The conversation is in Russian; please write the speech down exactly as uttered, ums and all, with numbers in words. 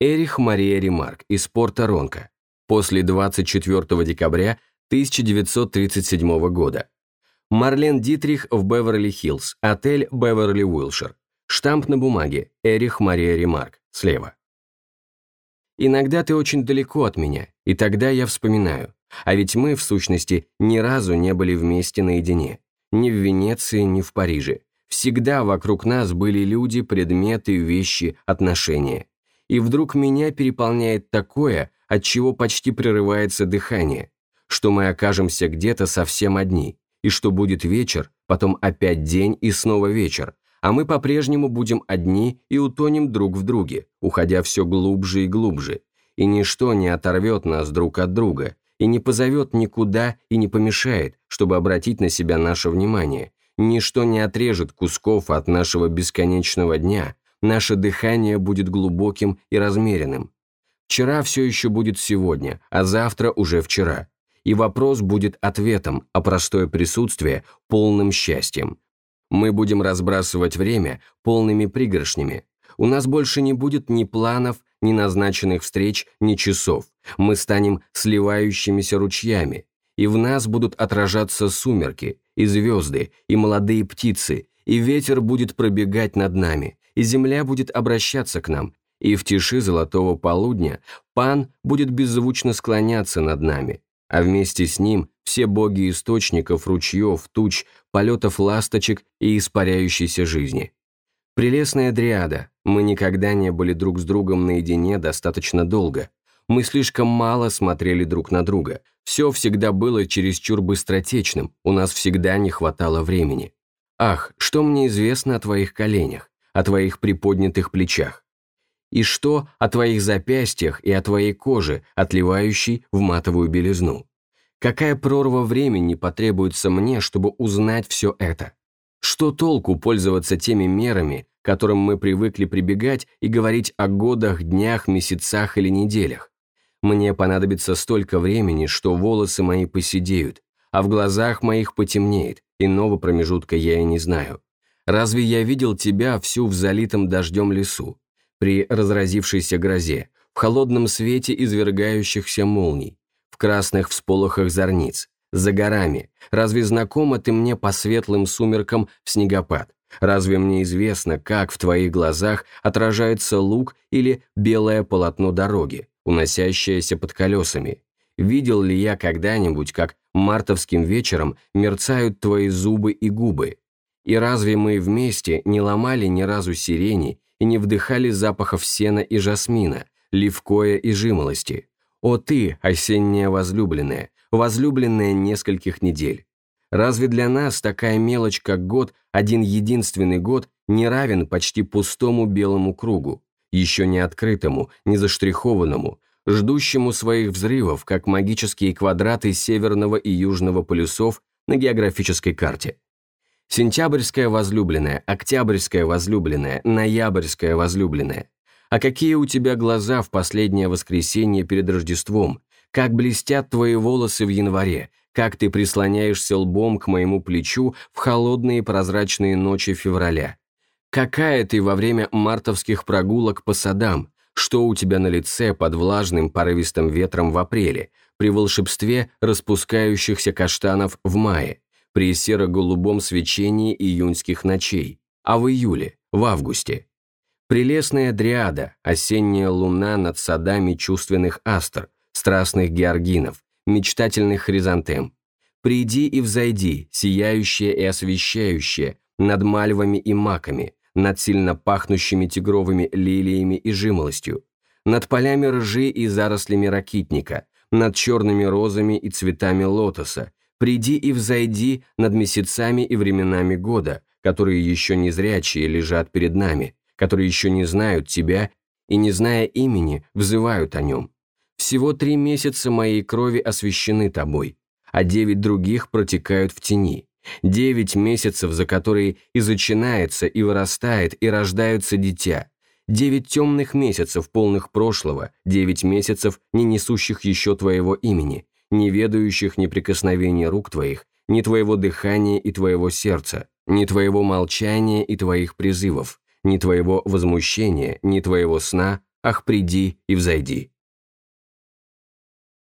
Эрих Мария Ремарк из порта Ронко. После двадцать четвёртого декабря тысяча девятьсот тридцать седьмого года. Марлен Дитрих в Беверли-Хиллз, отель Беверли-Уилшир. Штамп на бумаге. Эрих Мария Ремарк. Слева. Иногда ты очень далеко от меня, и тогда я вспоминаю. А ведь мы, в сущности, ни разу не были вместе наедине. Ни в Венеции, ни в Париже. Всегда вокруг нас были люди, предметы, вещи, отношения. И вдруг меня переполняет такое, от чего почти прерывается дыхание, что мы окажемся где-то совсем одни, и что будет вечер, потом опять день и снова вечер, а мы по-прежнему будем одни и утонем друг в друге, уходя все глубже и глубже, и ничто не оторвет нас друг от друга, и не позовет никуда и не помешает, чтобы обратить на себя наше внимание, ничто не отрежет кусков от нашего бесконечного дня, наше дыхание будет глубоким и размеренным. Вчера все еще будет сегодня, а завтра уже вчера. И вопрос будет ответом, а простое присутствие – полным счастьем. Мы будем разбрасывать время полными пригоршнями. У нас больше не будет ни планов, ни назначенных встреч, ни часов. Мы станем сливающимися ручьями, и в нас будут отражаться сумерки, и звезды, и молодые птицы, и ветер будет пробегать над нами, и земля будет обращаться к нам, и в тиши золотого полудня Пан будет беззвучно склоняться над нами, а вместе с ним все боги источников, ручьев, туч, полетов ласточек и испаряющейся жизни. Прелестная дриада, мы никогда не были друг с другом наедине достаточно долго. Мы слишком мало смотрели друг на друга. Все всегда было чересчур быстротечным, у нас всегда не хватало времени. Ах, что мне известно о твоих коленях, о твоих приподнятых плечах? И что о твоих запястьях и о твоей коже, отливающей в матовую белизну? Какая прорва времени потребуется мне, чтобы узнать все это? Что толку пользоваться теми мерами, к которым мы привыкли прибегать, и говорить о годах, днях, месяцах или неделях? Мне понадобится столько времени, что волосы мои поседеют, а в глазах моих потемнеет, иного промежутка я и не знаю. Разве я видел тебя всю в залитом дождем лесу, при разразившейся грозе, в холодном свете извергающихся молний, в красных всполохах зорниц, за горами? Разве знакома ты мне по светлым сумеркам в снегопад? Разве мне известно, как в твоих глазах отражается луг или белое полотно дороги, уносящееся под колесами? Видел ли я когда-нибудь, как мартовским вечером мерцают твои зубы и губы? И разве мы вместе не ломали ни разу сирени и не вдыхали запахов сена и жасмина, левкоя и жимолости? О ты, осенняя возлюбленная, возлюбленная нескольких недель! Разве для нас такая мелочь, как год, один единственный год, не равен почти пустому белому кругу, еще не открытому, не заштрихованному, ждущему своих взрывов, как магические квадраты северного и южного полюсов на географической карте? Сентябрьская возлюбленная, октябрьская возлюбленная, ноябрьская возлюбленная. А какие у тебя глаза в последнее воскресенье перед Рождеством, как блестят твои волосы в январе, как ты прислоняешься лбом к моему плечу в холодные прозрачные ночи февраля. Какая ты во время мартовских прогулок по садам, что у тебя на лице под влажным порывистым ветром в апреле, при волшебстве распускающихся каштанов в мае, при серо-голубом свечении июньских ночей, а в июле, в августе. Прелестная дриада, осенняя луна над садами чувственных астр, страстных георгинов, мечтательных хризантем. Приди и взойди, сияющая и освещающая, над мальвами и маками, над сильно пахнущими тигровыми лилиями и жимолостью, над полями ржи и зарослями ракитника, над черными розами и цветами лотоса. Приди и взойди над месяцами и временами года, которые еще не зрячие лежат перед нами, которые еще не знают тебя и, не зная имени, взывают о нем. Всего три месяца моей крови освящены тобой, а девять других протекают в тени. Девять месяцев, за которые и зачинается, и вырастает, и рождаются дитя. Девять темных месяцев, полных прошлого, девять месяцев, не несущих еще твоего имени, не ведающих ни прикосновения рук твоих, ни твоего дыхания и твоего сердца, ни твоего молчания и твоих призывов, ни твоего возмущения, ни твоего сна, «Ах, приди и взойди».